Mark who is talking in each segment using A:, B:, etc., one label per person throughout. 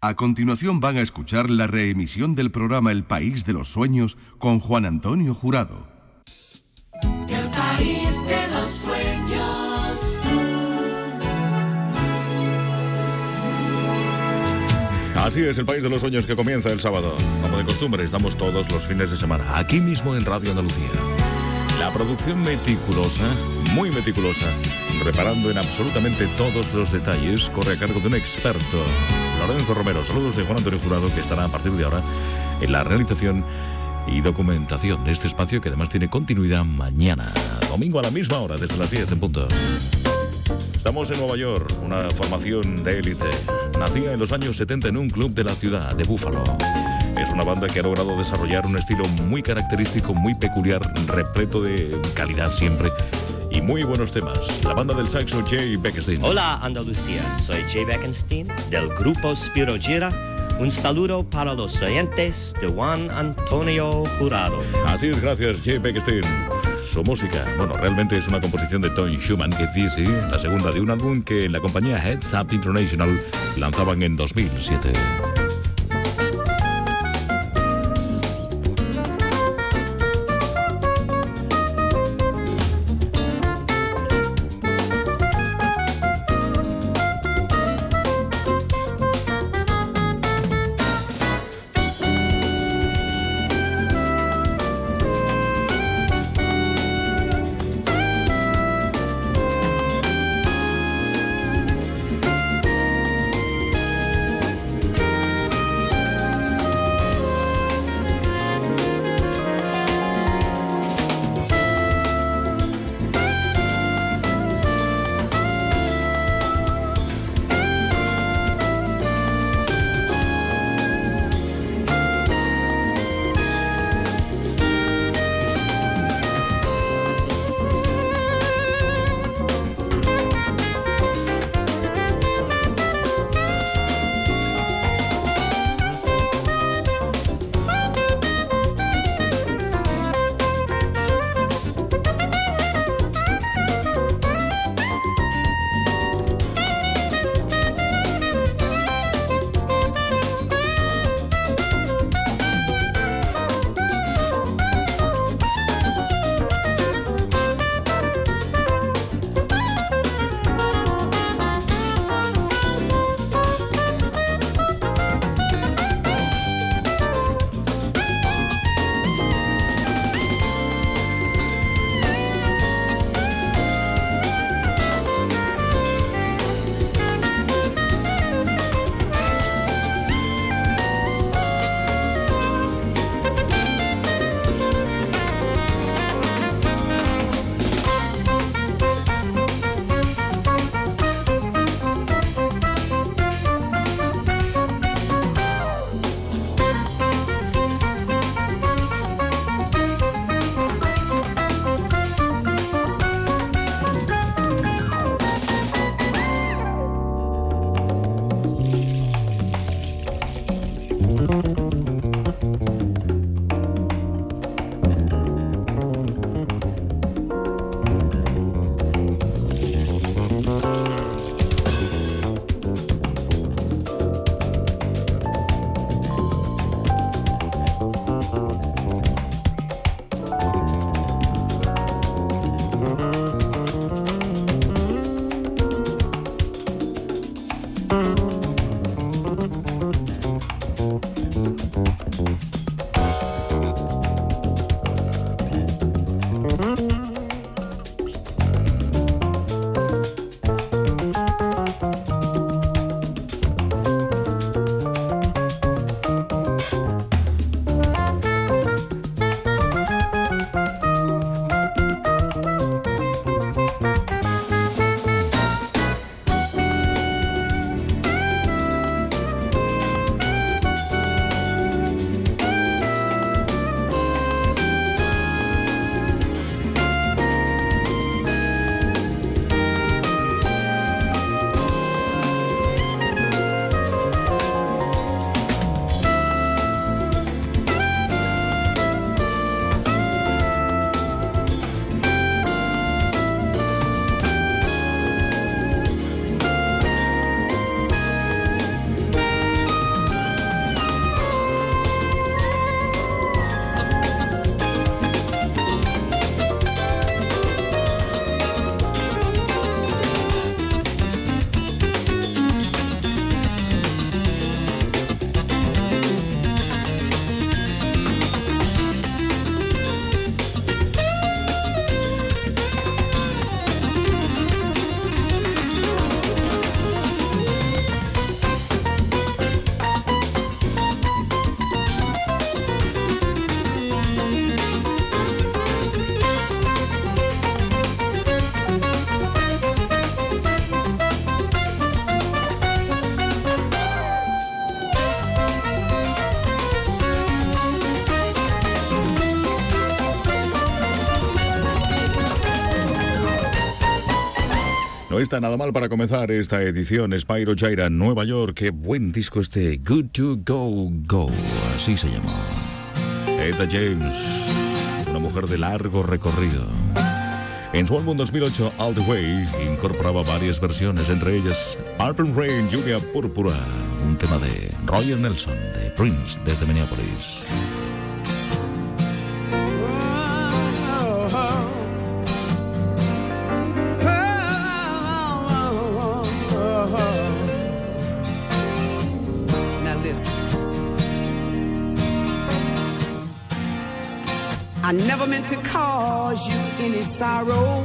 A: A continuación van a escuchar la reemisión del programa El País de los Sueños con Juan Antonio Jurado.
B: El País de los Sueños.
C: Así es, el País de los Sueños que comienza el sábado. Como de costumbre, estamos todos los fines de semana, aquí mismo en Radio Andalucía. La producción meticulosa, muy meticulosa, reparando en absolutamente todos los detalles, corre a cargo de un experto, Lorenzo Romero. Saludos de Juan Antonio Jurado, que estará a partir de ahora en la realización y documentación de este espacio, que además tiene continuidad mañana, domingo a la misma hora, desde las 10 en punto. Estamos en Nueva York, una formación de élite. Nacía en los años 70 en un club de la ciudad de Buffalo. Es una banda que ha logrado desarrollar un estilo muy característico, muy peculiar, repleto de calidad siempre y muy buenos temas. La banda del saxo Jay Bekenstein.
D: Hola Andalucía, soy Jay Bekenstein del grupo Spiro Gira. Un saludo para los oyentes de Juan Antonio Jurado.
C: Así es, gracias Jay Bekenstein. Su música, bueno, realmente es una composición de Tony Schumann, Get Busy, la segunda de un álbum que la compañía Heads Up International lanzaban en 2007. está nada mal para comenzar esta edición. Spyro Gyra, Nueva York. Qué buen disco este, Good to Go Go, así se llamó. Etta James, una mujer de largo recorrido. En su álbum 2008, All the Way, incorporaba varias versiones, entre ellas Purple Rain, Lluvia Púrpura, un tema de Roger Nelson, de Prince, desde Minneapolis.
E: I never meant to cause you any sorrow.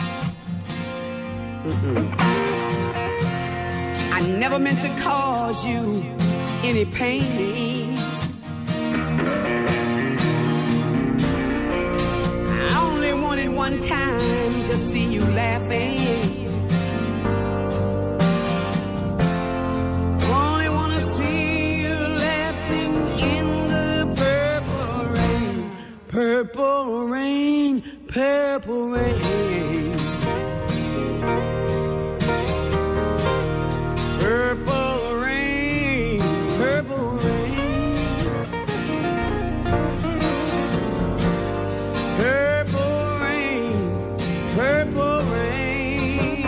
E: I never meant to cause you any pain. I only wanted one time to see you laughing. Only wanna see you laughing in the purple rain. Purple rain, purple rain. Purple rain, purple rain. Purple rain, purple rain.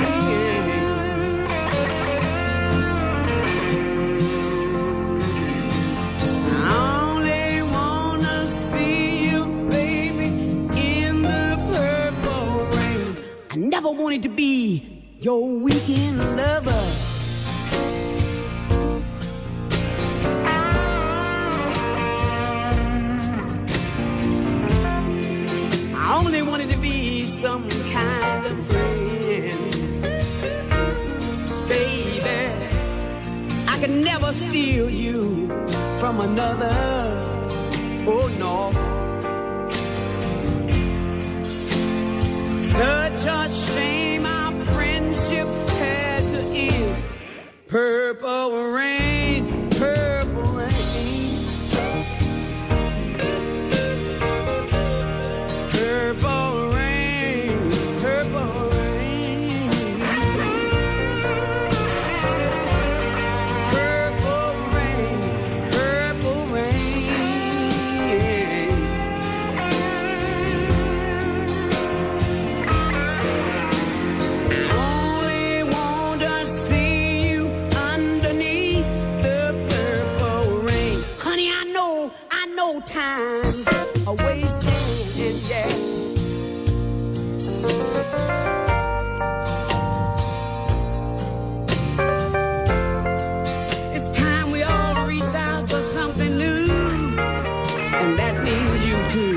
E: I only wanna see you, baby, in the purple rain. I never wanted to be your weekend lover. I only wanted to be some kind of friend. Baby, I could never steal you from another. Oh no. Such a shame our friendship had to end. Purple rain, purple rain. Purple rain, purple rain. Purple rain, purple rain. Only want to see you underneath the purple rain. Honey, I know time's a wasting, yeah. It's time we all reach out for something new, and that means you too.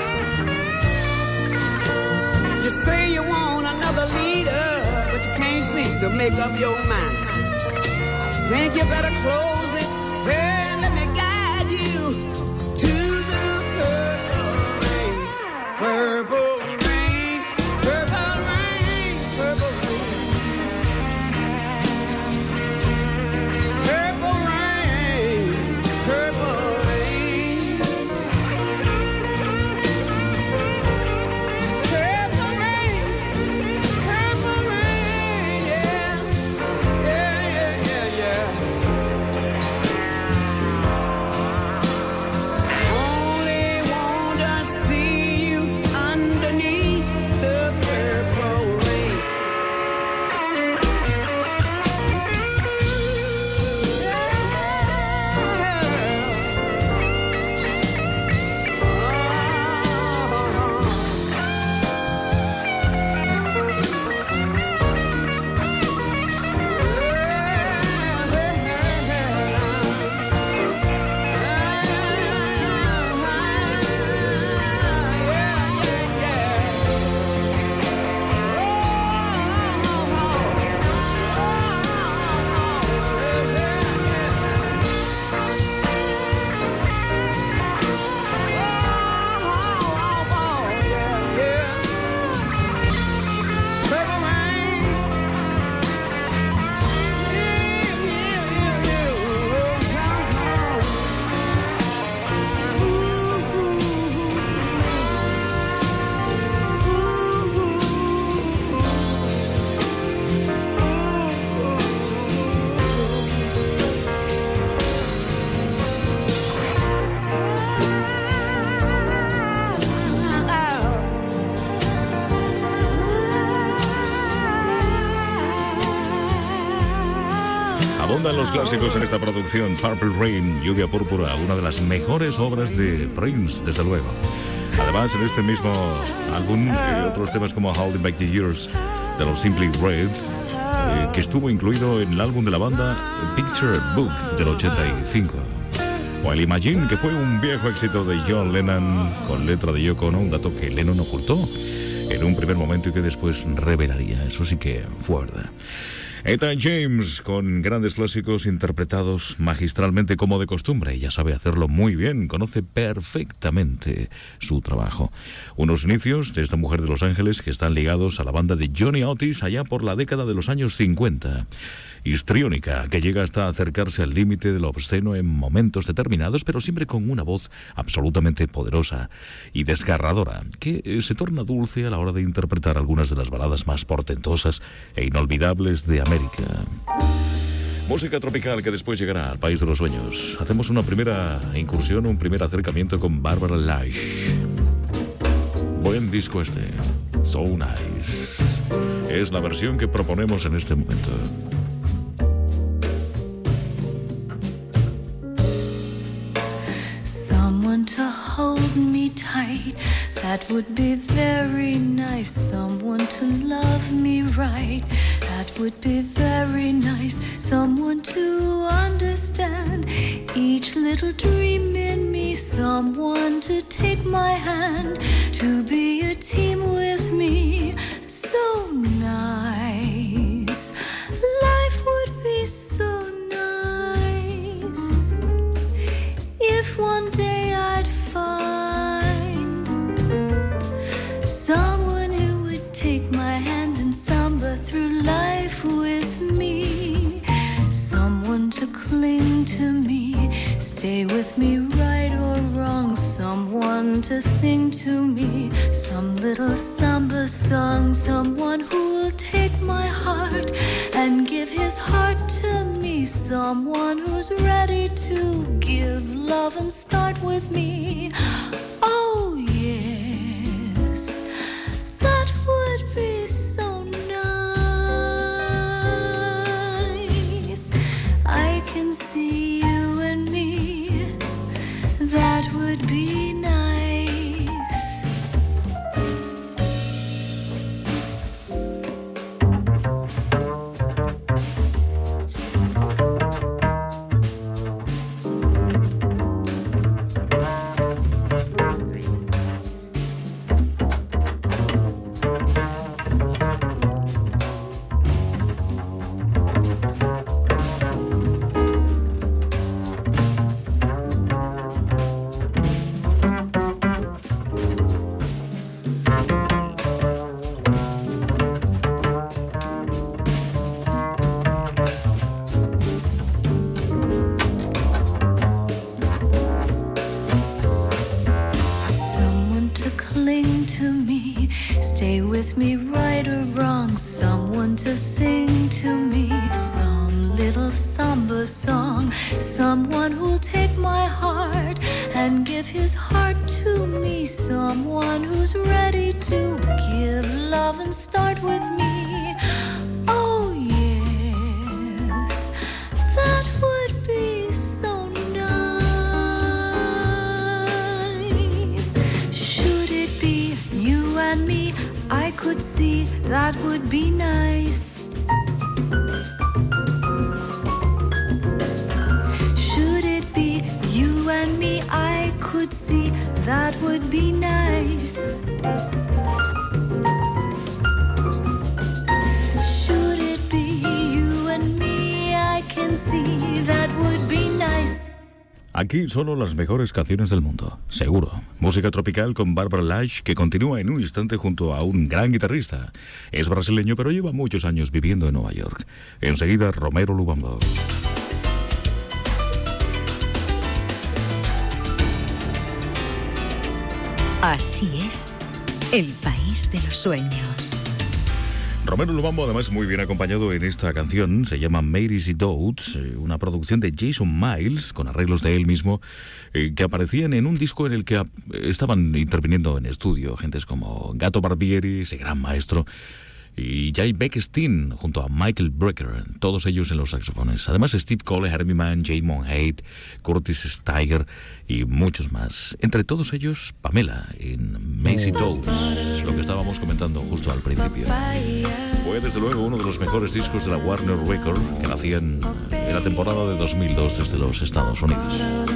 E: You say you want another leader, but you can't seem to make up your mind. I think you better close it and let me guide you to the purple rain. Purple rain, purple rain, purple rain. Purple rain, purple rain. Purple rain, purple rain, yeah. Yeah, yeah, yeah, yeah.
C: abundan los clásicos en esta producción. Purple Rain, Lluvia Púrpura, una de las mejores obras de Prince, desde luego. Además, en este mismo álbum, otros temas como Holding Back the Years de los Simply Red, que estuvo incluido en el álbum de la banda Picture Book del 85. O el Imagine, que fue un viejo éxito de John Lennon con letra de Yoko Ono, un dato que Lennon ocultó en un primer momento y que después revelaría. Eso sí que fuerte. Etta James, con grandes clásicos interpretados magistralmente como de costumbre. Ella sabe hacerlo muy bien, conoce perfectamente su trabajo. Unos inicios de esta mujer de Los Ángeles que están ligados a la banda de Johnny Otis allá por la década de los años 50. Histriónica, que llega hasta acercarse al límite de lo obsceno en momentos determinados, pero siempre con una voz absolutamente poderosa y desgarradora, que se torna dulce a la hora de interpretar algunas de las baladas más portentosas e inolvidables de América. Música tropical que después llegará al país de los sueños. Hacemos una primera incursión, un primer acercamiento con Barbara Lash. Buen disco este, So Nice. Es la versión que proponemos en este momento.
F: Someone to hold me tight, that would be very nice. Someone to love me right, that would be very nice. Someone to understand each little dream in me. Someone to take my hand, to be a team with me. So nice, life would be so nice if one day I'd find someone who would take my hand and samba through life with me. Someone to cling to me, stay with me right or wrong. Someone to sing to me some little samba song. Someone who will take my heart and give his heart to me. Someone who's ready to give love and start with me. Oh yes, that would be so nice. I can see you and me, that would be nice. With me right or wrong, someone to sing to me some little samba song. Someone who'll take my heart and give his heart to me. Someone who's ready to give love and start with me. Oh yes, that would be so nice. Should it be you and me? I could see that would be nice. Should it be you and me? I could see that would be nice. Should it be you and me? I can see that would be nice.
C: Aquí solo las mejores canciones del mundo, seguro. Música tropical con Barbara Lash, que continúa en un instante junto a un gran guitarrista. Es brasileño, pero lleva muchos años viviendo en Nueva York. Enseguida, Romero Lubambo.
G: Así es, el país de los sueños.
C: Romero Lubambo, además, muy bien acompañado en esta canción. Se llama Mary's Doubts, una producción de Jason Miles, con arreglos de él mismo, que aparecían en un disco en el que estaban interviniendo en estudio gentes como Gato Barbieri, ese gran maestro, y Jay Beckstein junto a Michael Brecker, todos ellos en los saxofones. Además Steve Cole, Herbie Mann, Jay Monheit, Curtis Steiger y muchos más. Entre todos ellos, Pamela en Maisie Toes, lo que estábamos comentando justo al principio. Fue desde luego uno de los mejores discos de la Warner Record que nacían en la temporada de 2002 desde los Estados Unidos.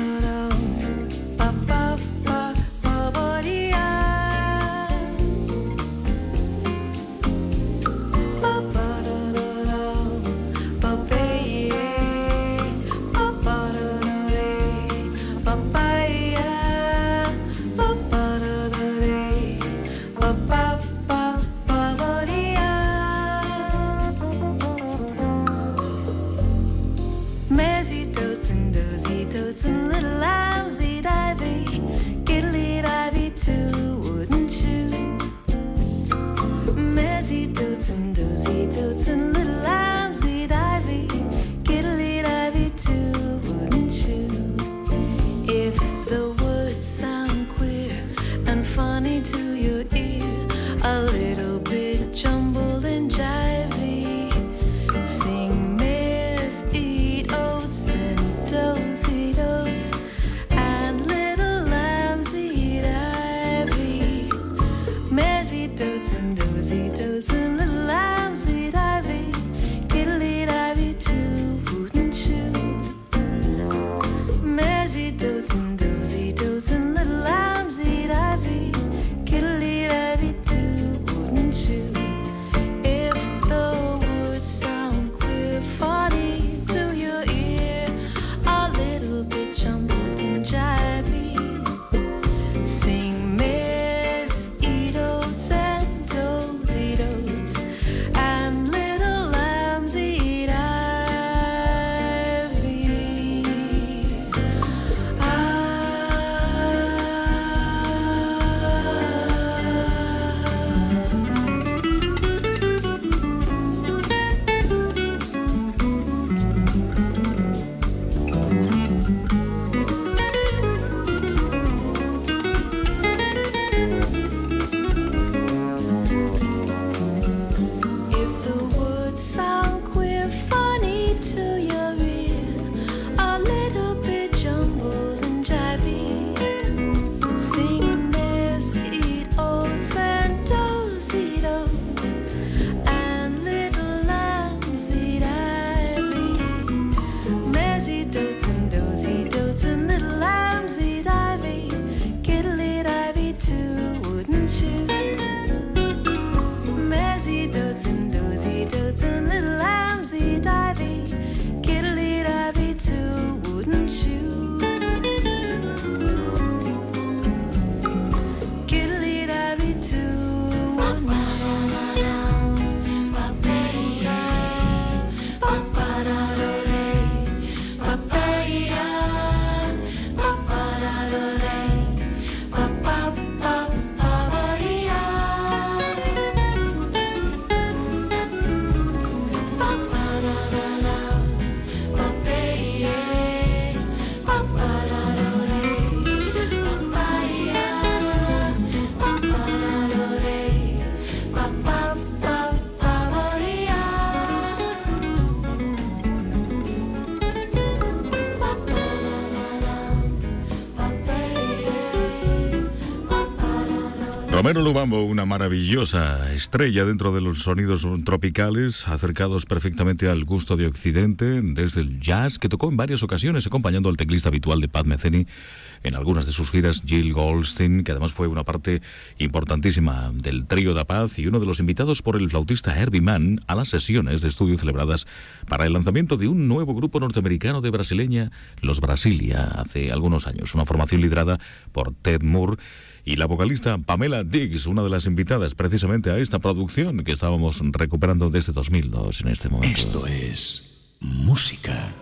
C: Romero Lubambo, una maravillosa estrella dentro de los sonidos tropicales, acercados perfectamente al gusto de Occidente, desde el jazz, que tocó en varias ocasiones acompañando al teclista habitual de Pat Metheny en algunas de sus giras, Jill Goldstein, que además fue una parte importantísima del trío Da Paz y uno de los invitados por el flautista Herbie Mann a las sesiones de estudio celebradas para el lanzamiento de un nuevo grupo norteamericano de brasileña, Los Brasilia, hace algunos años, una formación liderada por Ted Moore y la vocalista Pamela Diggs, una de las invitadas precisamente a esta producción que estábamos recuperando desde 2002 en este momento.
H: Esto es música.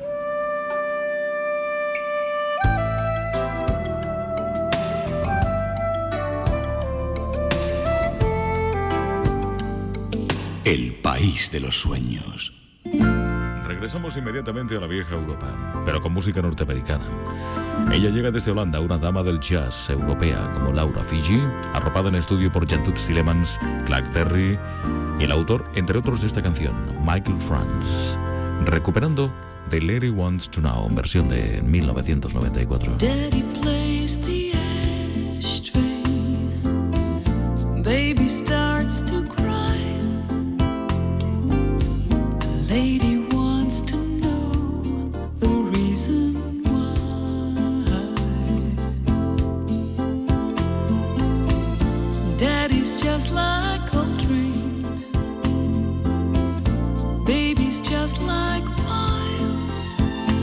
H: El país de los sueños.
C: Regresamos inmediatamente a la vieja Europa, pero con música norteamericana. Ella llega desde Holanda, una dama del jazz europea como Laura Fiji, arropada en estudio por Jan Toots Thielemans, Clark Terry y el autor, entre otros, de esta canción, Michael Franz, recuperando The Lady Wants to Know, versión de 1994.
F: Daddy plays the ashtray, baby starts to cry, the lady wants to know the reason why. Daddy's just like Coltrane, baby's just like Miles,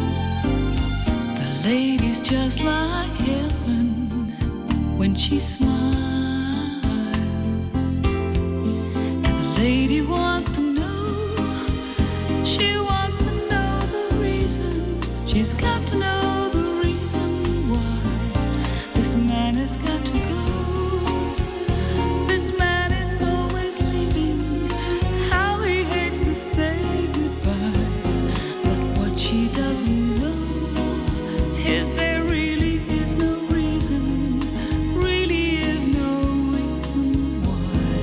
F: the lady's just like heaven when she smiles, and the lady wants to know, she wants to know the reason, she's got to know the reason why this man has got to go. This man is always leaving, how he hates to say goodbye, but what she doesn't know is there really is no reason, really is no reason why.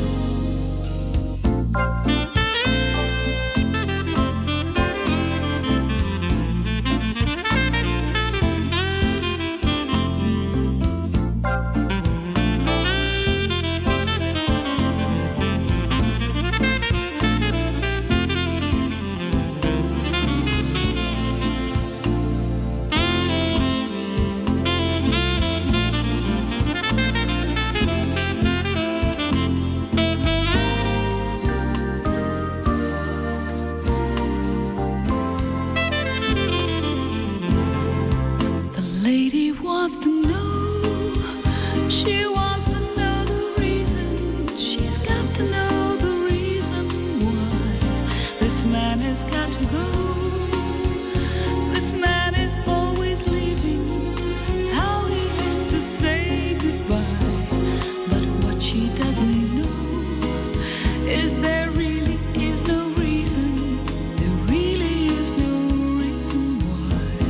F: The lady wants to know, she wants to know the reason, she's got to know the reason why this man has got to go. This man is always leaving, how he hates to say goodbye, but what she doesn't know is there really is no reason, there really is no reason why.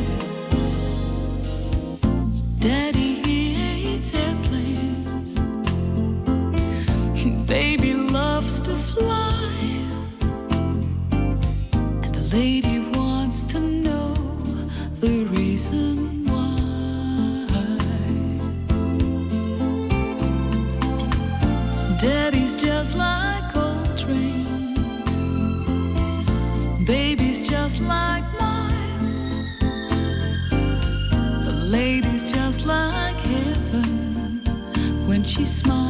F: Daddy, he hates airplanes, baby loves to fly, and the lady wants to know the reason why. Daddy's just like Coltrane, baby's just like Miles, the lady's just like heaven when she smiles.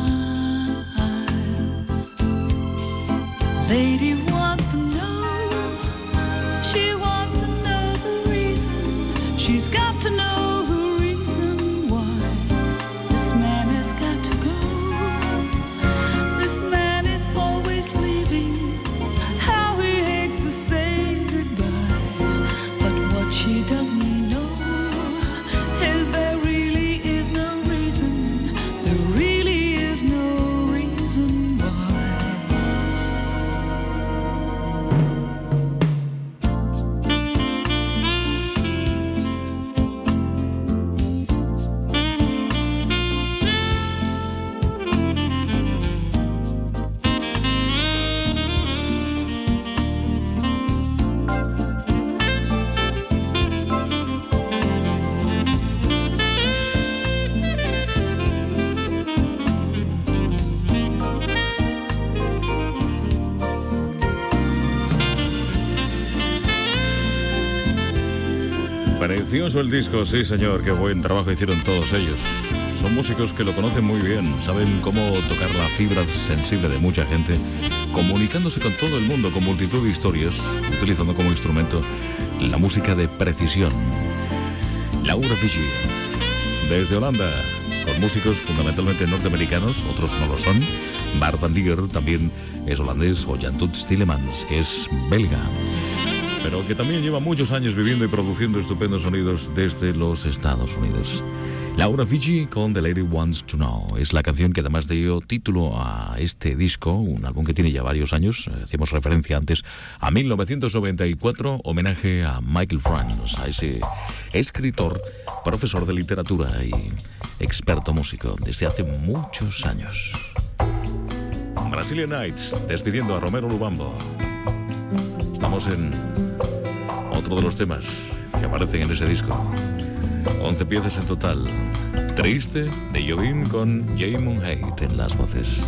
F: The lady wants to know, she wants to know the reason, she's got to know the reason why this man has got to go. This man is always leaving, how he hates to say goodbye, but what she doesn't know is there really is no reason, there really is no reason why.
C: Precioso el disco, sí señor, qué buen trabajo hicieron todos ellos. Son músicos que lo conocen muy bien, saben cómo tocar la fibra sensible de mucha gente, comunicándose con todo el mundo, con multitud de historias, utilizando como instrumento la música de precisión. Laura Fiji, desde Holanda, con músicos fundamentalmente norteamericanos, otros no lo son. Bart van Dieger también es holandés, o Jan Toots Thielemans, que es belga, pero que también lleva muchos años viviendo y produciendo estupendos sonidos desde los Estados Unidos. Laura Fiji con The Lady Wants to Know. Es la canción que además dio título a este disco, un álbum que tiene ya varios años. Hacíamos referencia antes a 1994, homenaje a Michael Franz, a ese escritor, profesor de literatura y experto músico desde hace muchos años. Brazilian Nights, despidiendo a Romero Lubambo. Estamos en otro de los temas que aparecen en ese disco. 11 piezas en total. Triste, de Jobim con Jamon Haidt en las voces.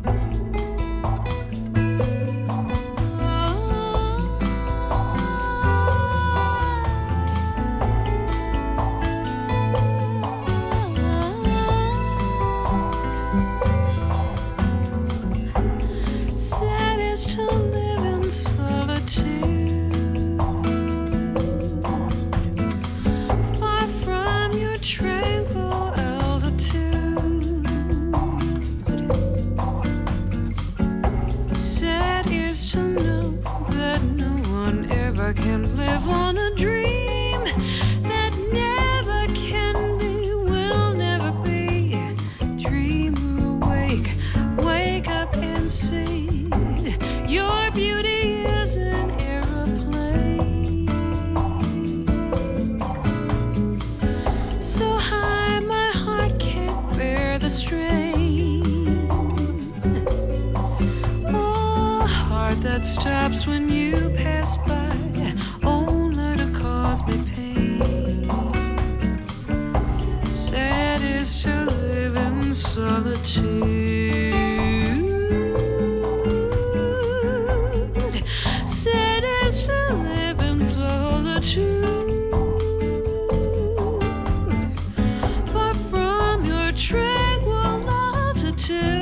I: Stops when you pass by, only to cause me pain. Sad is to live in solitude. Sad is to live in solitude. Far from your tranquil multitude.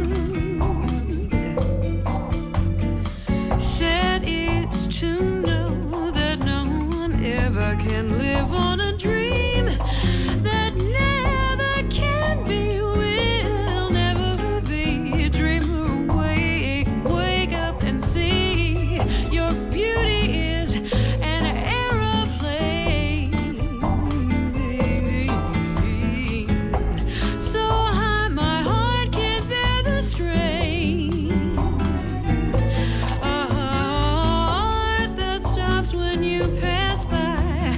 I: Can live on a dream that never can be, will never be. Dream awake, wake up and see your beauty is an aeroplane. So high my heart can't bear the strain. A heart that stops when you pass by.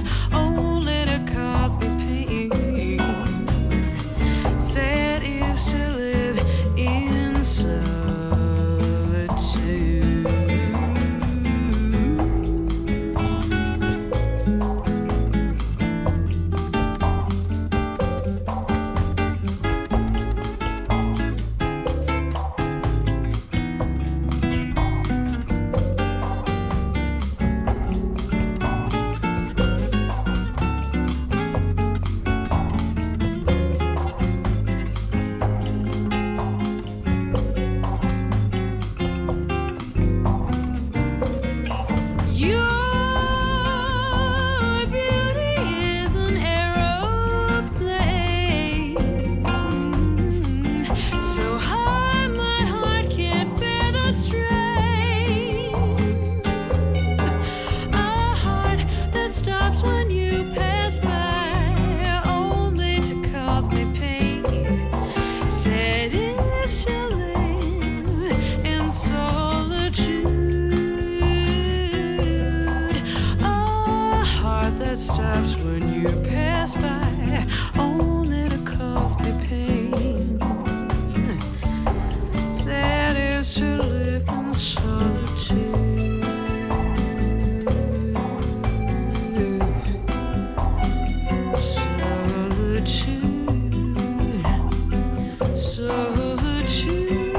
I: Sad is to live in solitude. Stops when you pass by, only to cause me pain. Sad is to live in solitude. Solitude, solitude.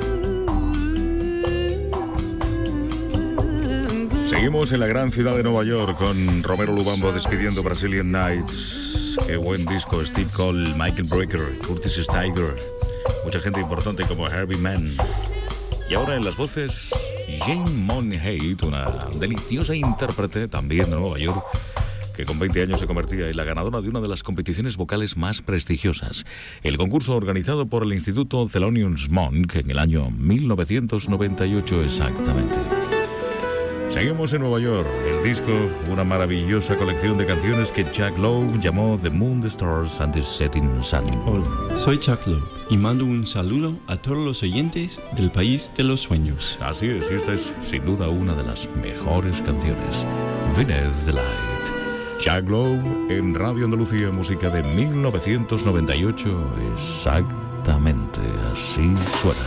C: Seguimos en la gran ciudad de Nueva York con Romero Lubambo despidiendo Brazilian Nights. Qué buen disco. Steve Cole, Michael Brecker, Curtis Steiger, mucha gente importante como Herbie Mann. Y ahora en las voces, Jamon Haidt, una deliciosa intérprete también de Nueva York, que con 20 años se convertía en la ganadora de una de las competiciones vocales más prestigiosas, el concurso organizado por el Instituto Thelonious Monk en el año 1998 exactamente. Seguimos en Nueva York. El disco, una maravillosa colección de canciones que Jack Lowe llamó The Moon, the Stars and the Setting Sun.
J: Hola, soy Jack Lowe y mando un saludo a todos los oyentes del País de los Sueños.
C: Así es, y esta es sin duda una de las mejores canciones. Beneath the Light. Jack Lowe en Radio Andalucía, música de 1998. Exactamente así suena.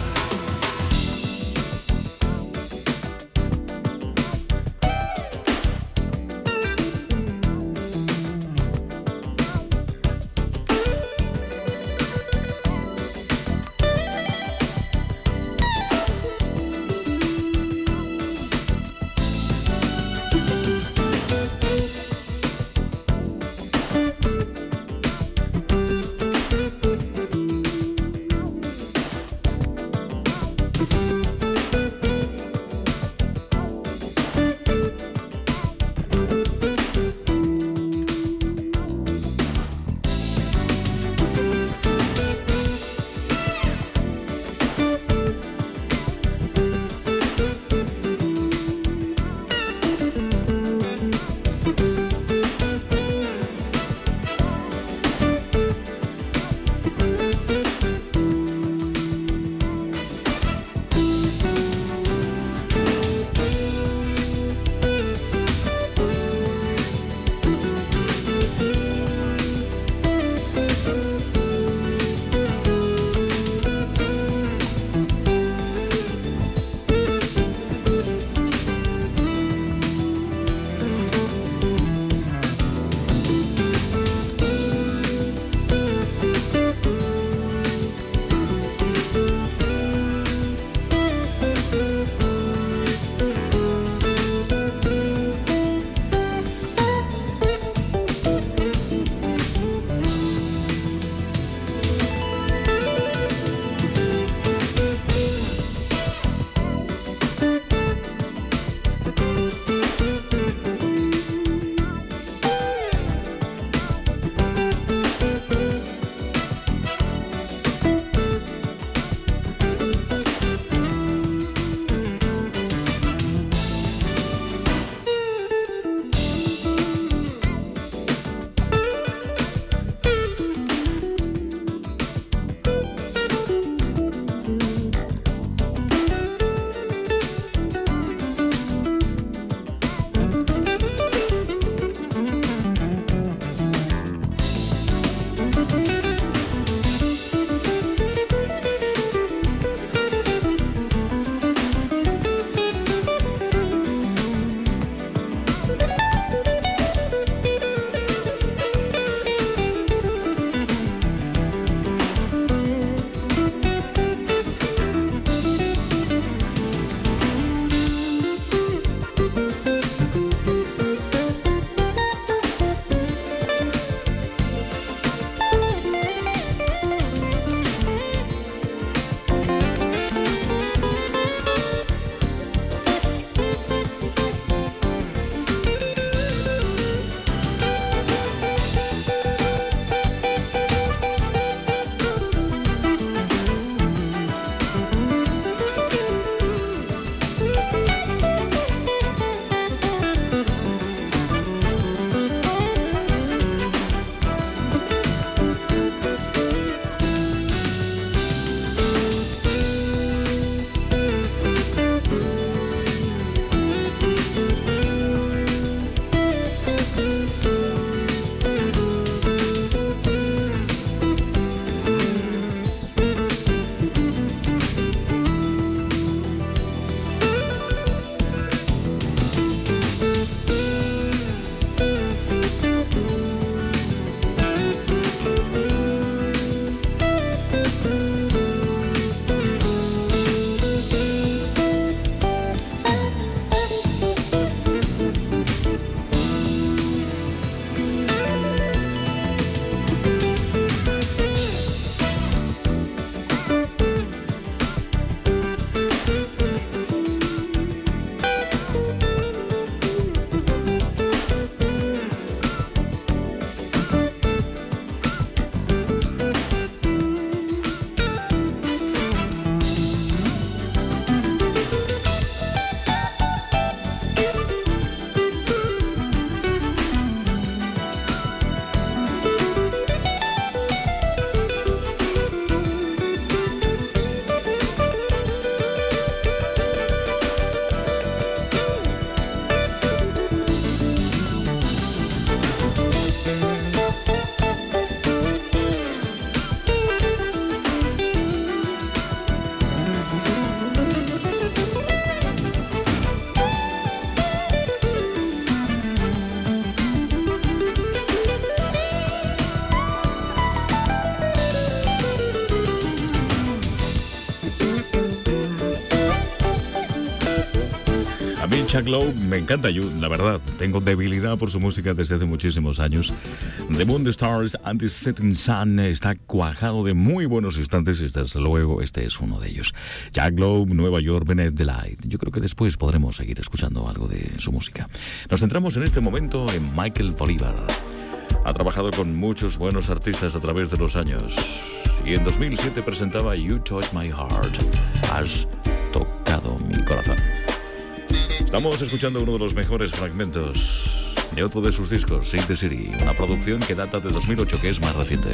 C: Chuck Loeb me encanta, yo la verdad tengo debilidad por su música desde hace muchísimos años. The Moon, the Stars and the Setting Sun está cuajado de muy buenos instantes y desde luego este es uno de ellos. Chuck Loeb, Nueva York, Beneath the Light. Yo creo que después podremos seguir escuchando algo de su música. Nos centramos en este momento en Michael Bolívar. Ha trabajado con muchos buenos artistas a través de los años y en 2007 presentaba You Touch My Heart. Has tocado mi corazón. Estamos escuchando uno de los mejores fragmentos de otro de sus discos, Sing the City, una producción que data de 2008, que es más reciente.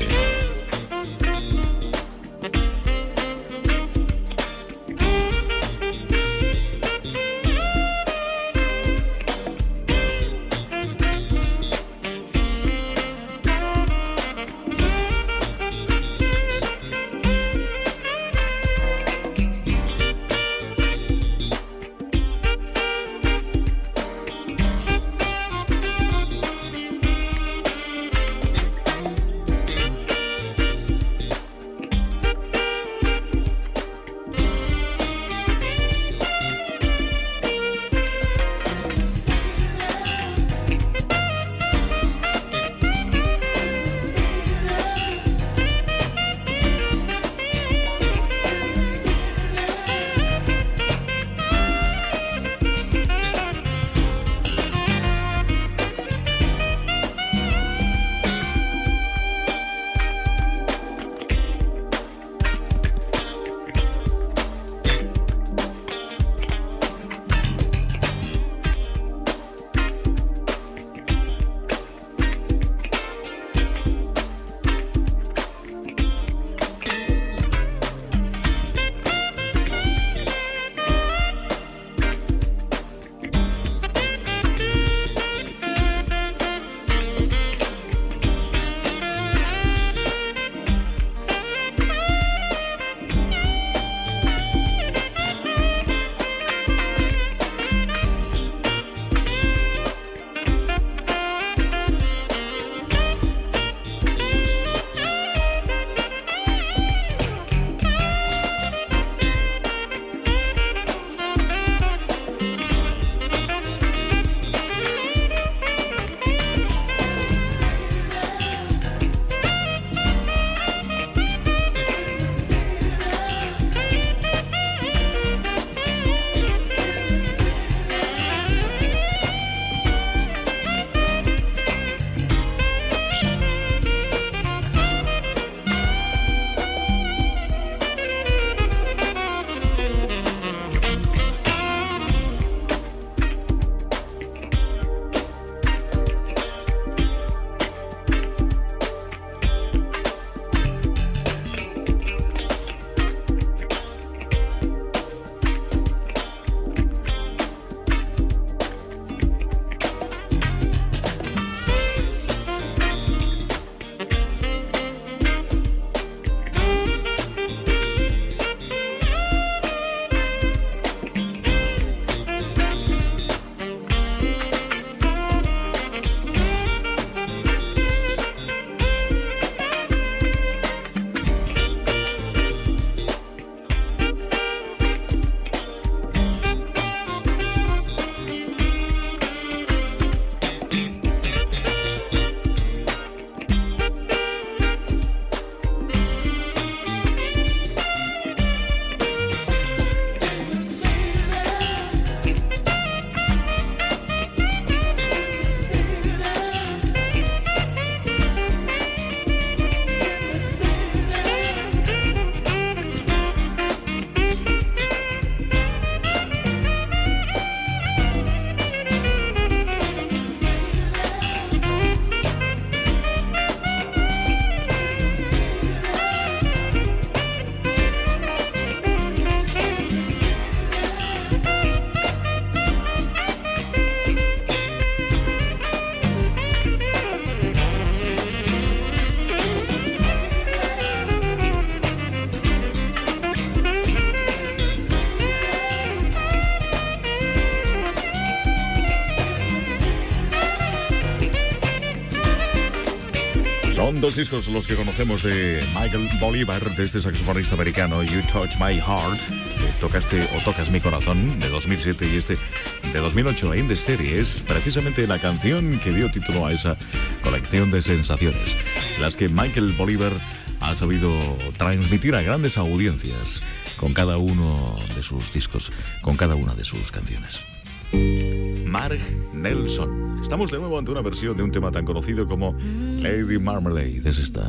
C: Son dos discos los que conocemos de Michael Bolívar, de este saxofonista americano, You Touch My Heart, tocas mi corazón, de 2007, y este de 2008, In the City, es precisamente la canción que dio título a esa colección de sensaciones, las que Michael Bolívar ha sabido transmitir a grandes audiencias con cada uno de sus discos, con cada una de sus canciones. Marg Nelson. Estamos de nuevo ante una versión de un tema tan conocido como Lady Marmalade. Es esta.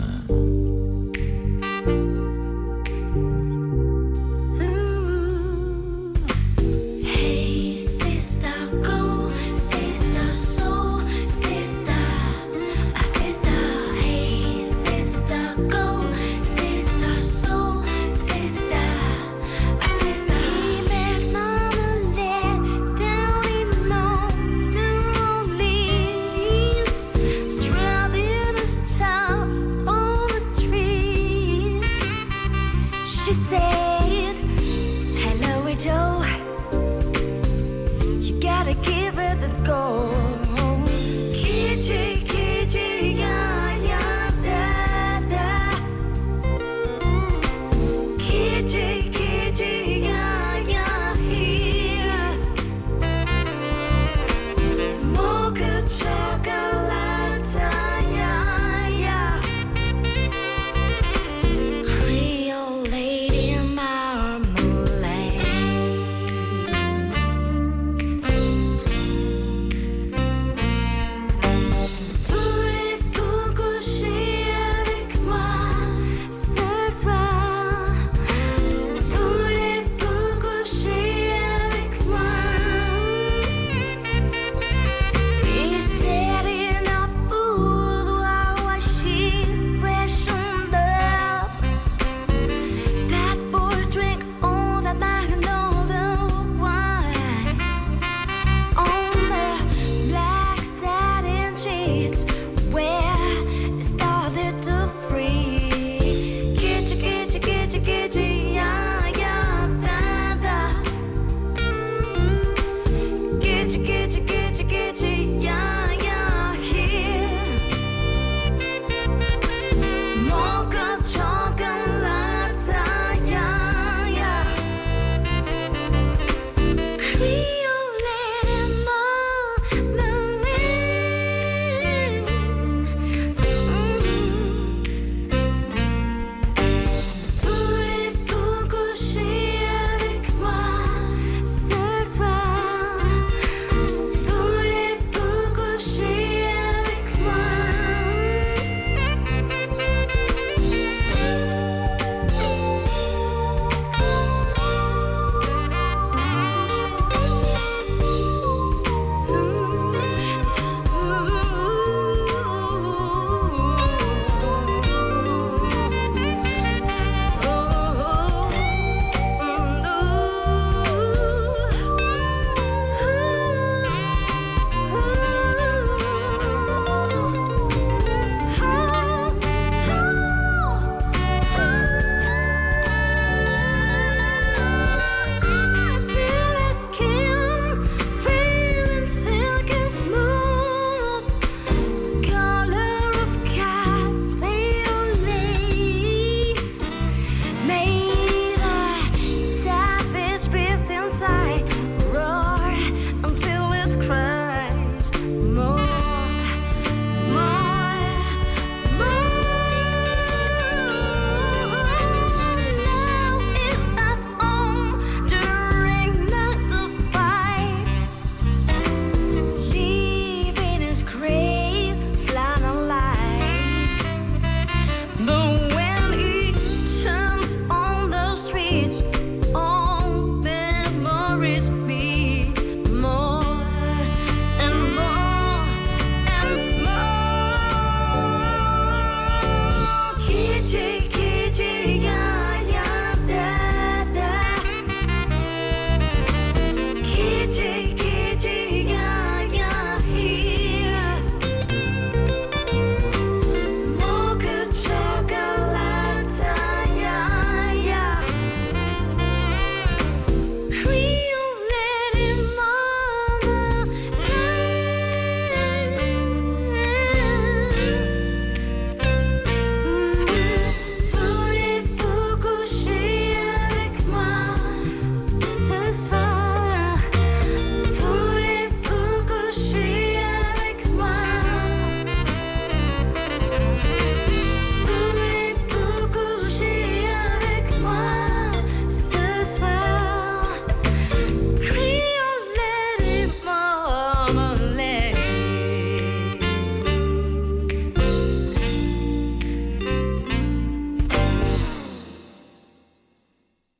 F: Strawberries top on the street.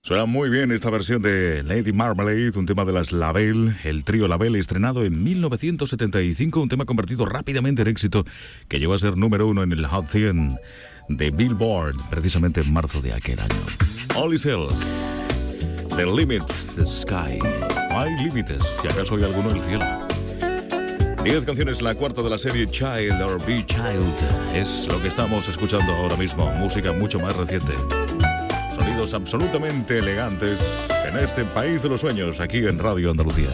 C: Suena muy bien esta versión de Lady Marmalade, un tema de las Label, el trío Label, estrenado en 1975, un tema convertido rápidamente en éxito que llegó a ser número 1 en el Hot 100 de Billboard, precisamente en marzo de aquel año. Holly Silk, The Limits, The Sky. No hay límites, si acaso hay alguno en el cielo. 10 canciones, la cuarta de la serie Child or Be Child. Es lo que estamos escuchando ahora mismo, música mucho más reciente. Sonidos absolutamente elegantes en este país de los sueños, aquí en Radio Andalucía.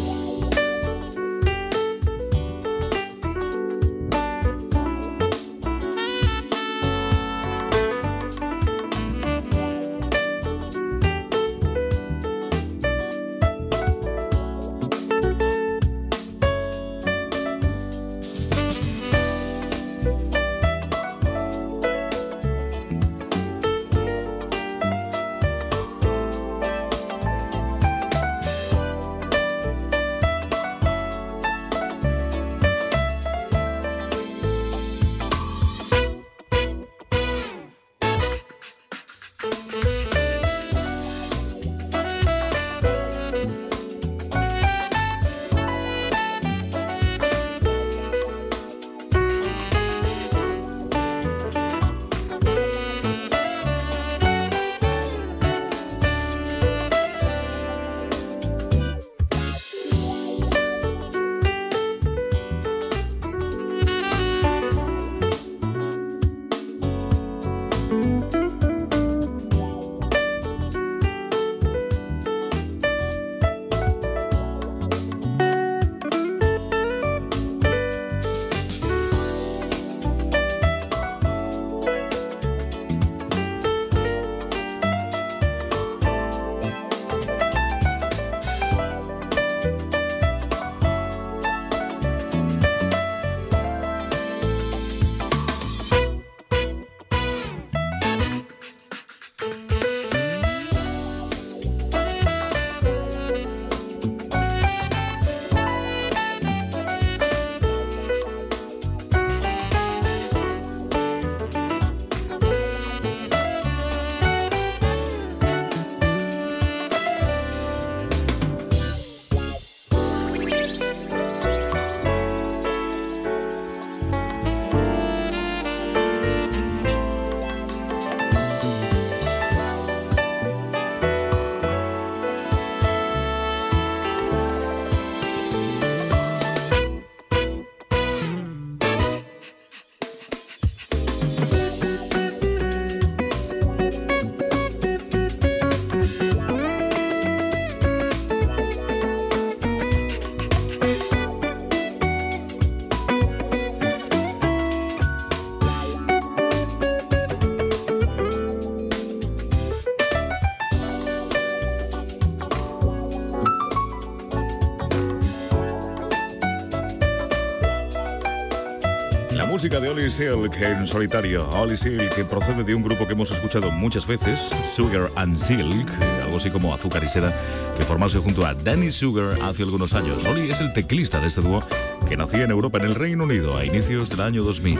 C: Música de Holly Silk en solitario. Holly Silk, que procede de un grupo que hemos escuchado muchas veces, Sugar and Silk, algo así como Azúcar y Seda, que formase junto a Danny Sugar hace algunos años. Holly es el teclista de este dúo que nacía en Europa, en el Reino Unido, a inicios del año 2000.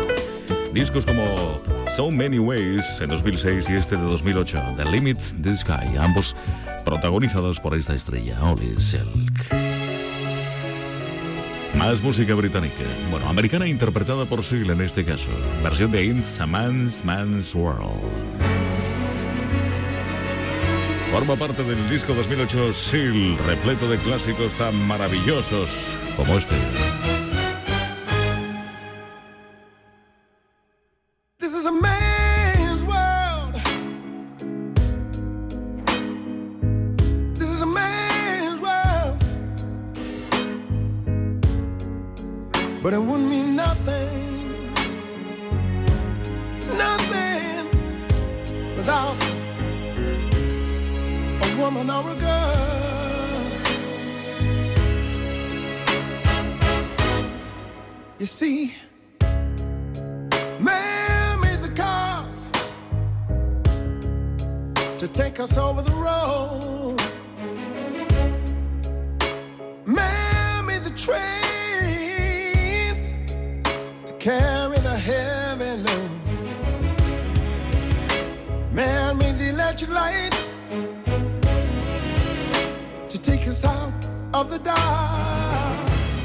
C: Discos como So Many Ways en 2006 y este de 2008, The Limits, The Sky, ambos protagonizados por esta estrella, Holly Silk. Más música británica, bueno, americana, interpretada por Seal en este caso, versión de It's a Man's World. Forma parte del disco 2008 Seal, repleto de clásicos tan maravillosos como este.
K: This is a man's world. This is a man's world. But it wouldn't mean nothing, nothing without a woman or a girl. You see, man made the cars to take us over the road. Man made the trains to carry the heavy load. Man made the electric light of the dark.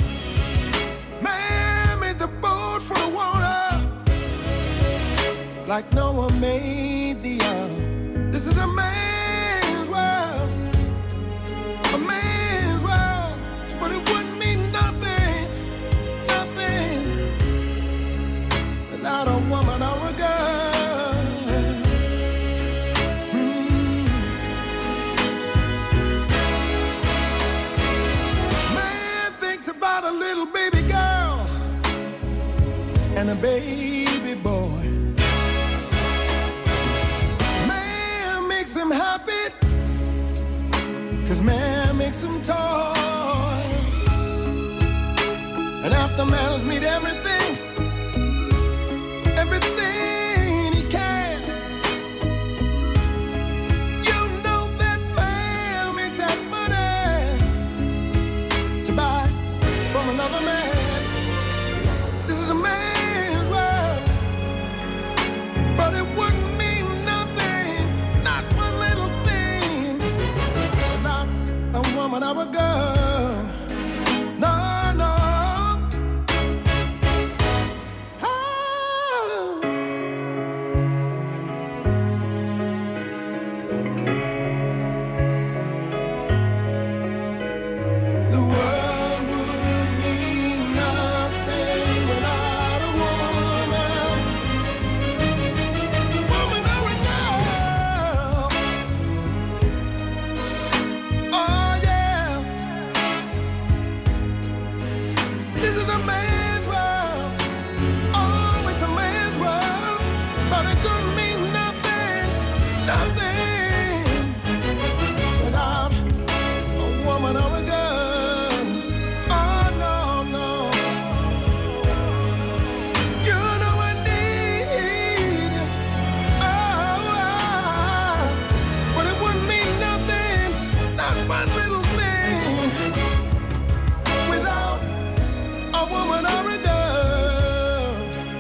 K: Man made the boat for the water like Noah made the ark. This is a man's world, but it wouldn't mean nothing, nothing without a woman or a girl. Man thinks about a little baby girl and a baby boy. Man makes them happy, 'cause man makes them toys. And after man has made everything, everything he can, you know that man makes that money to buy from another man. This is a man's world, but it wouldn't mean nothing, not one little thing, without a woman or a girl. No, no. The world would mean nothing without a woman, woman or a girl. Oh yeah, this is a man's world, always a man's world, but it couldn't mean nothing, nothing without a woman or a girl. Oh no, no. You know I need you. Oh, but it wouldn't mean nothing, not one little thing, without a woman or a girl.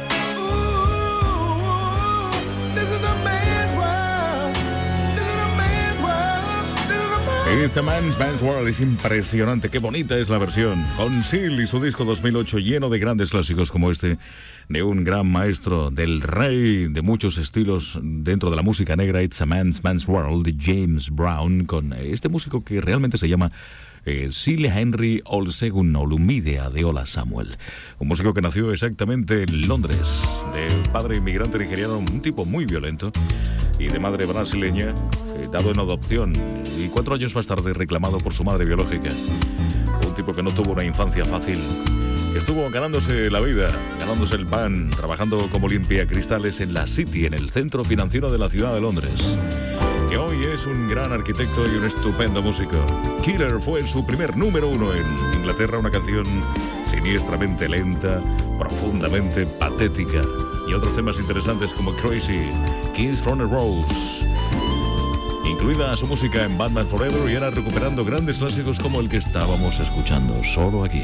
K: Ooh, this is a man's world. This is a man's world. This is a man's
C: It's a Man's World. Es impresionante, qué bonita es la versión. Con Seal y su disco 2008 lleno de grandes clásicos como este, de un gran maestro, del rey de muchos estilos dentro de la música negra. It's a Man's World, de James Brown, con este músico que realmente se llama Seal Henry Olsegun Olumide Adeola Samuel. Un músico que nació exactamente en Londres, de padre inmigrante nigeriano, un tipo muy violento, y de madre brasileña, dado en adopción, y 4 años más tarde reclamado por su madre biológica. Un tipo que no tuvo una infancia fácil, que estuvo ganándose la vida, ganándose el pan, trabajando como limpiacristales en la City, en el centro financiero de la ciudad de Londres. Que hoy es un gran arquitecto y un estupendo músico. Killer fue su primer número 1 en Inglaterra, una canción siniestramente lenta, profundamente patética, y otros temas interesantes como Crazy, Kiss from a Rose, incluida su música en Batman Forever, y ahora recuperando grandes clásicos como el que estábamos escuchando solo aquí.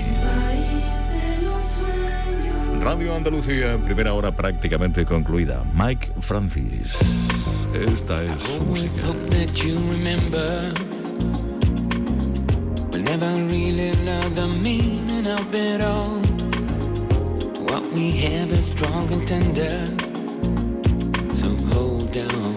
C: Radio Andalucía, primera hora prácticamente concluida. Mike Francis, esta es su música.
L: Never really know the meaning of it all. What we have is strong and tender, so hold on.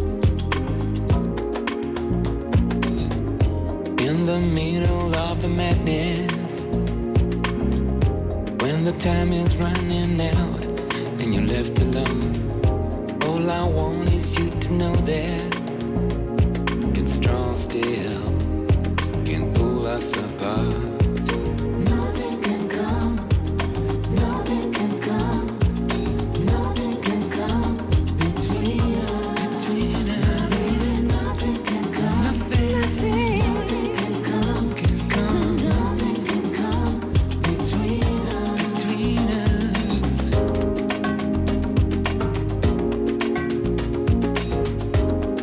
L: In the middle of the madness, when the time is running out and you're left alone, all I want is you to know that it's strong still, can pull us apart. Nothing can come, nothing can come, nothing can come between us. Nothing can come, nothing can come, nothing can come between us.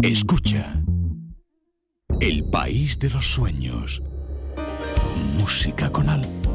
H: Escucha. El país de los sueños. Música con alma.